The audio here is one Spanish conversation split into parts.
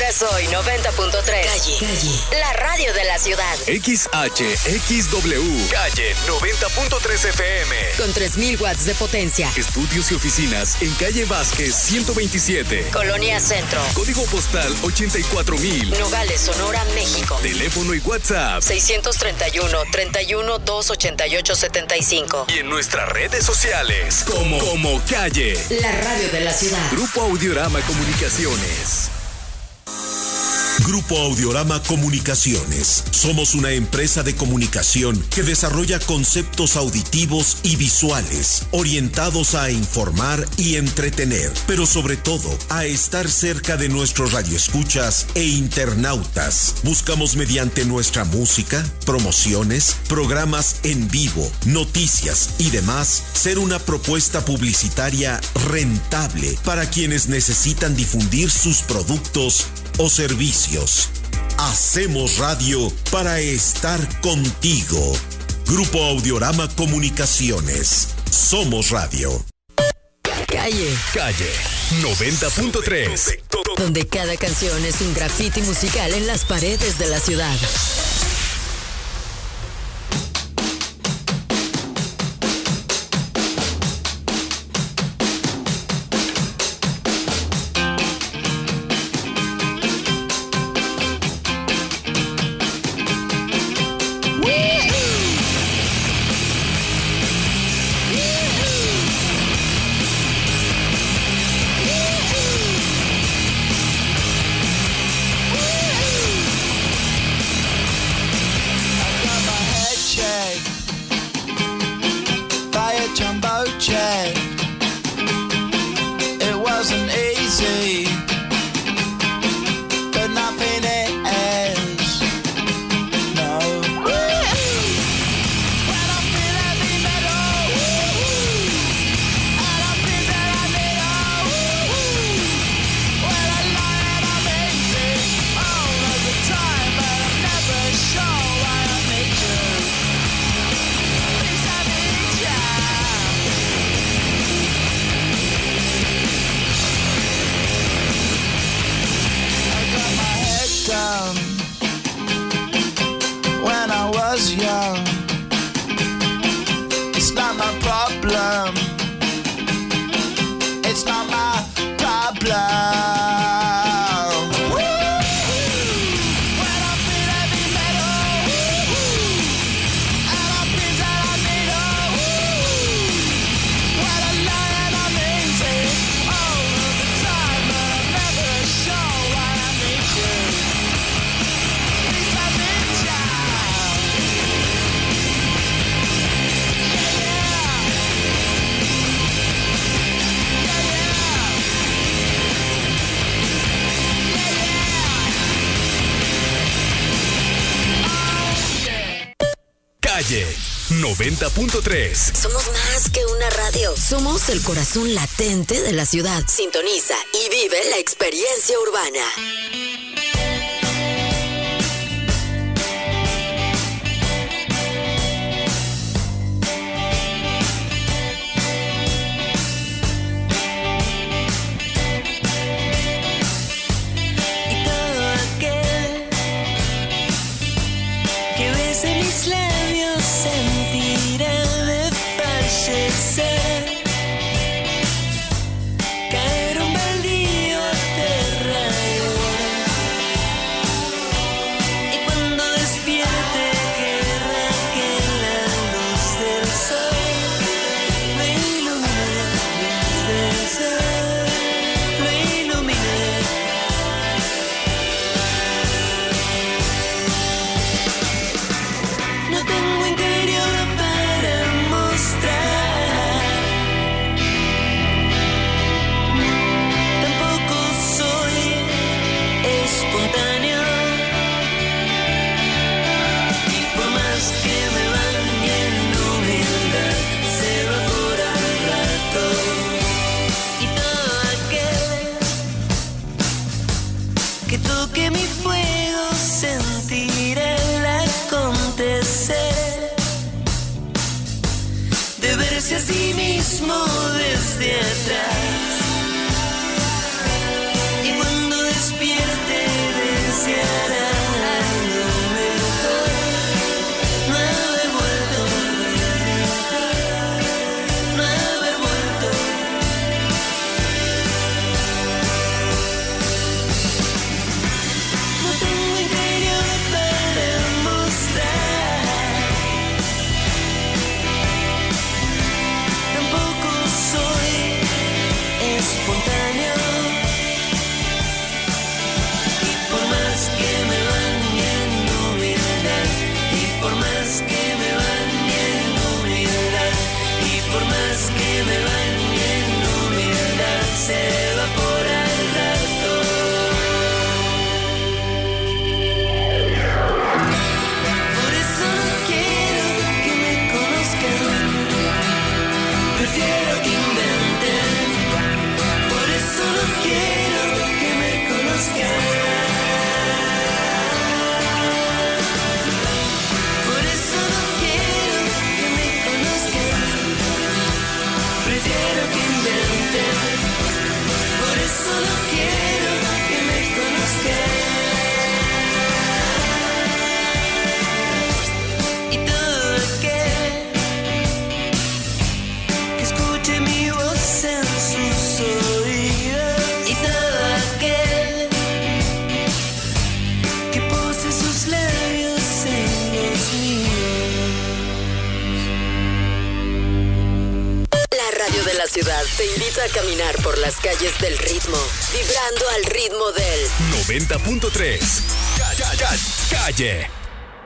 Soy 90.3. Calle. La radio de la ciudad. XHXW. Calle 90.3 FM. Con 3,000 watts de potencia. Estudios y oficinas en Calle Vázquez 127. Colonia Centro. Código postal 84,000. Nogales, Sonora, México. Teléfono y WhatsApp 631-31-288-75. y en nuestras redes sociales como Calle. La radio de la ciudad. Grupo Audiorama Comunicaciones. Grupo Audiorama Comunicaciones. Somos una empresa de comunicación que desarrolla conceptos auditivos y visuales orientados a informar y entretener, pero sobre todo a estar cerca de nuestros radioescuchas e internautas. Buscamos mediante nuestra música, promociones, programas en vivo, noticias y demás ser una propuesta publicitaria rentable para quienes necesitan difundir sus productos o servicios. Hacemos radio para estar contigo. Grupo Audiorama Comunicaciones. Somos radio. Calle 90.3. Donde cada canción es un graffiti musical en las paredes de la ciudad. Calle 90.3. Somos más que una radio. Somos el corazón latente de la ciudad. Sintoniza y vive la experiencia urbana. A sí mismo desde atrás, y cuando despierte ciudad te invita a caminar por las calles del ritmo, vibrando al ritmo del 90.3. Calle.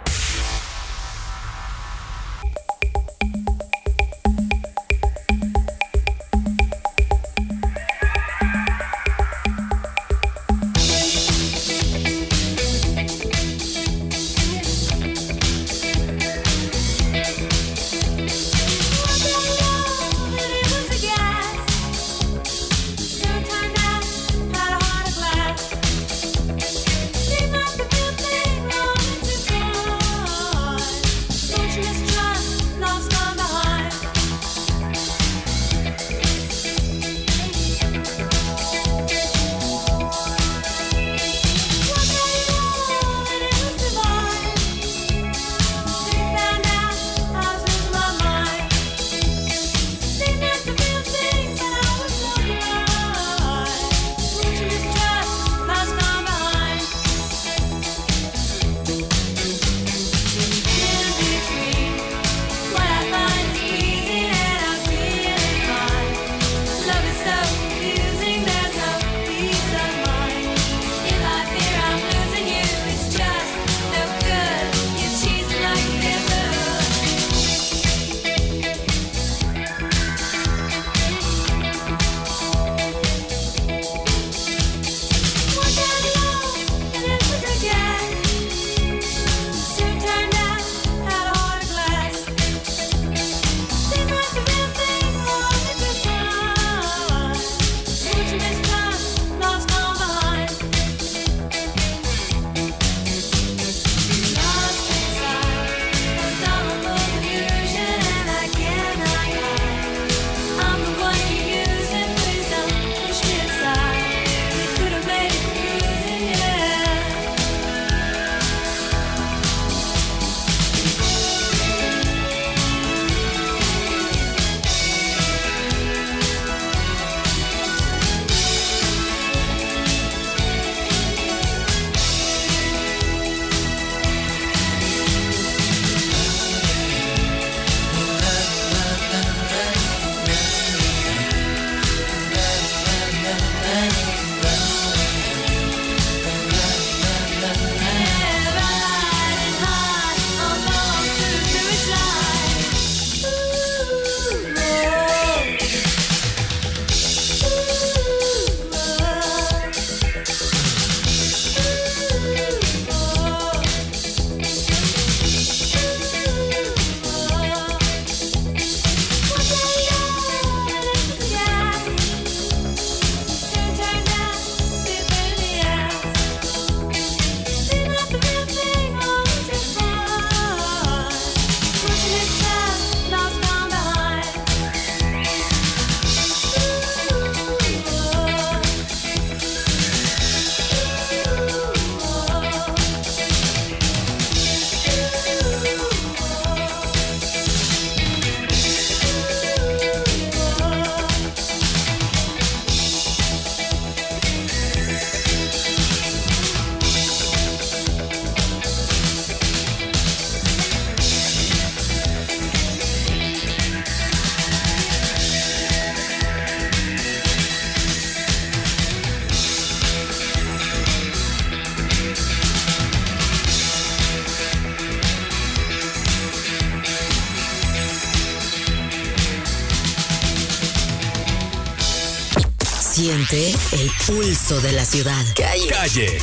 Siente el pulso de la ciudad. Calle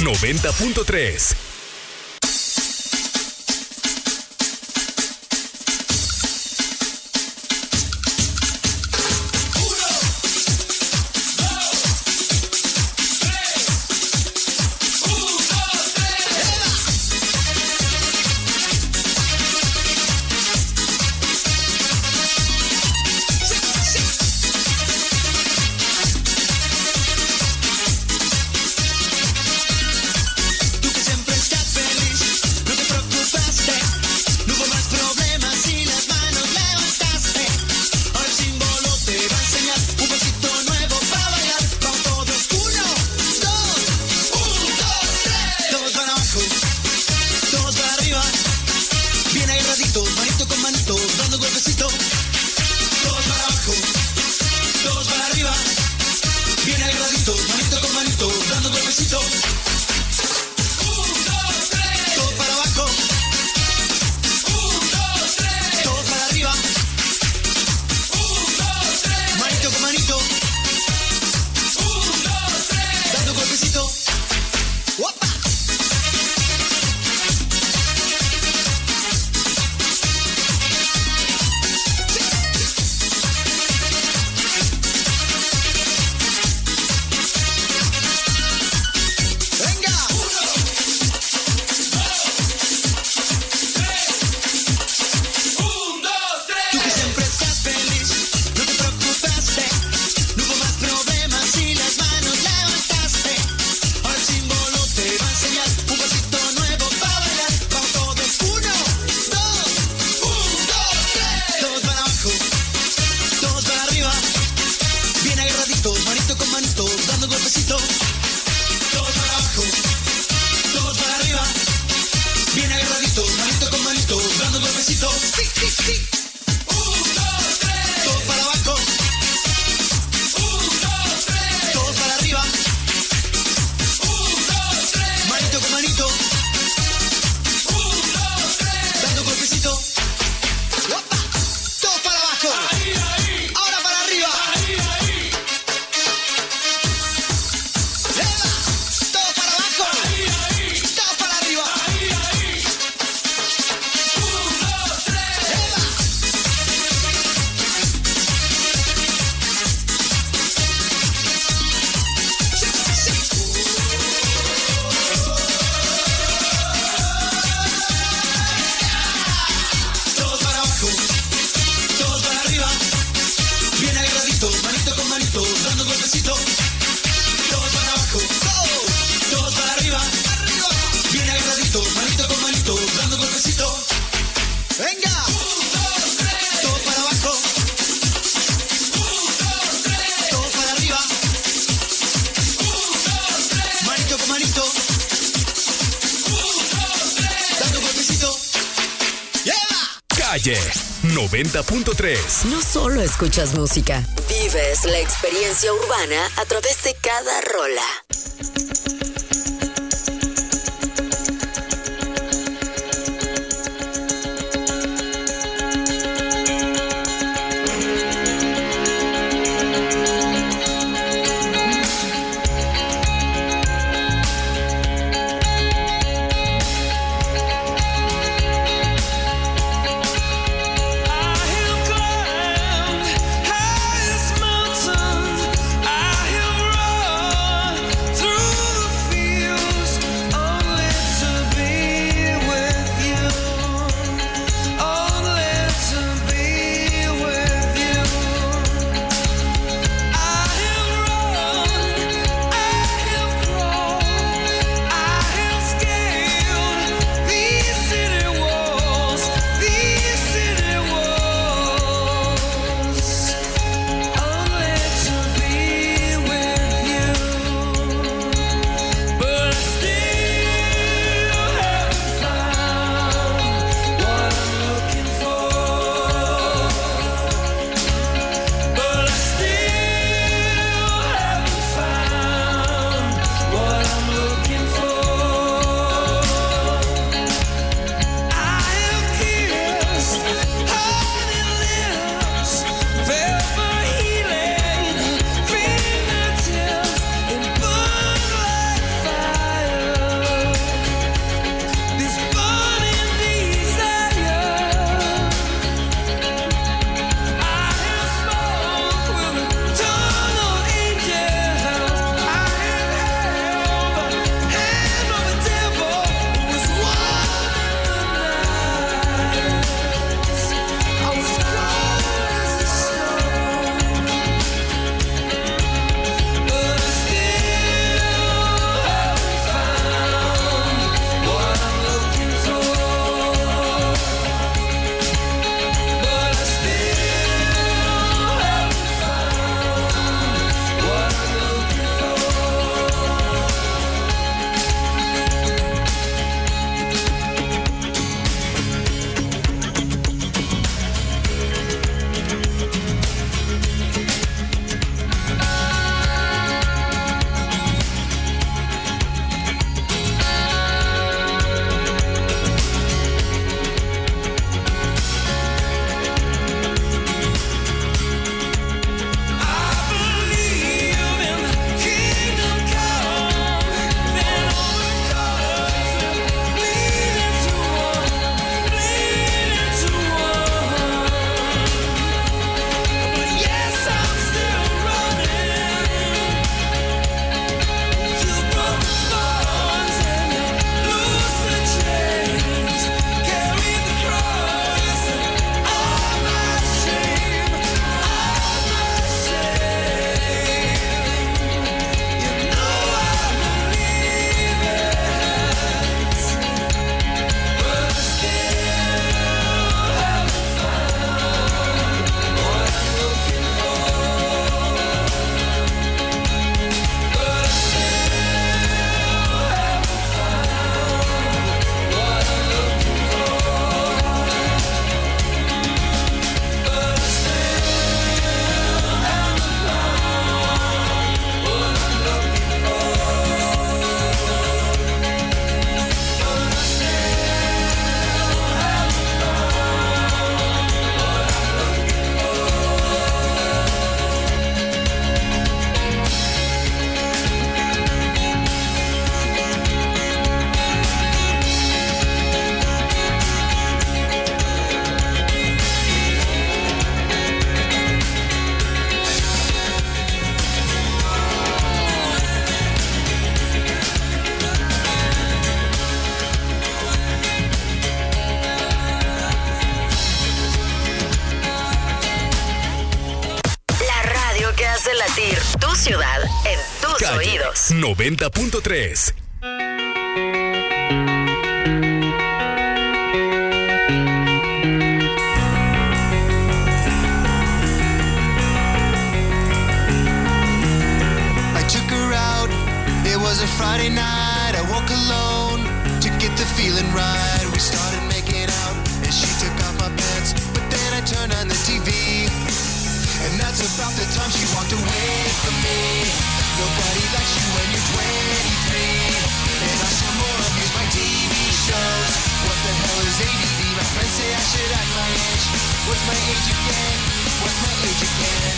90.3. Tú que siempre con manito. Dando golpecito. Calle 90.3. No solo escuchas música, vives la experiencia urbana a través de cada rola. latir tu ciudad en tus Calle oídos. 90.3. I took her out, it was a Friday night. walk alone to get the feeling right. We started making out and she took off my pants, but then I turned on the TV. And that's about the time she walked away from me. Nobody likes you when you're 23. And I saw more of use my TV shows. What the hell is ADD? My friends say I should act my age. What's my age again? What's my age again?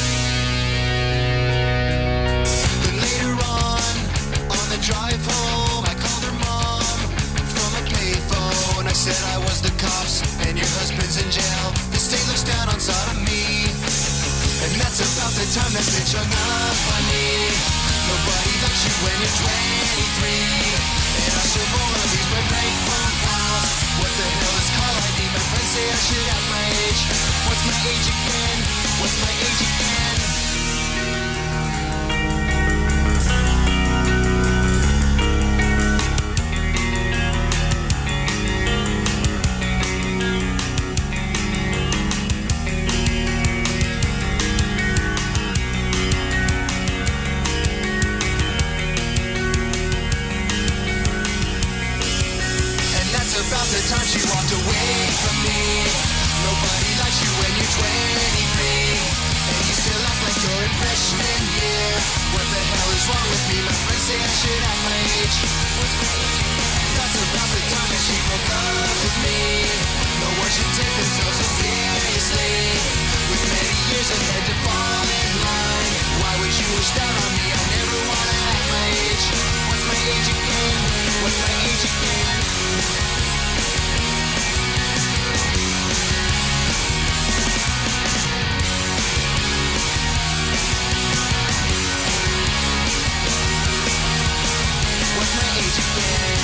Then later on the drive home, I called her mom from a payphone. I said I was the cops and your husband's in jail. The state looks down on sodomy. And that's about the time that bitch hung up on me. Nobody likes you when you're 23. And I still more of these my bank phone calls. What the hell is call ID? My friends say I should have my age. What's my age again? What's my age again? About the time she walked away from me. Nobody likes you when you're 23. And you still act like you're in freshman year. What the hell is wrong with me? My friends say I should have my age. And that's about the time that she broke up with me. No one should take themselves so seriously. With many years ahead to fall in line. Why would you wish that on me? I never wanna act my age. What's my age again? What's my age again? What's my age again?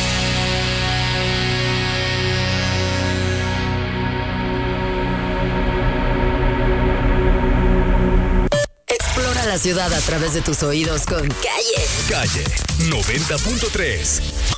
Explora la ciudad a través de tus oídos con Calle. Calle 90.3.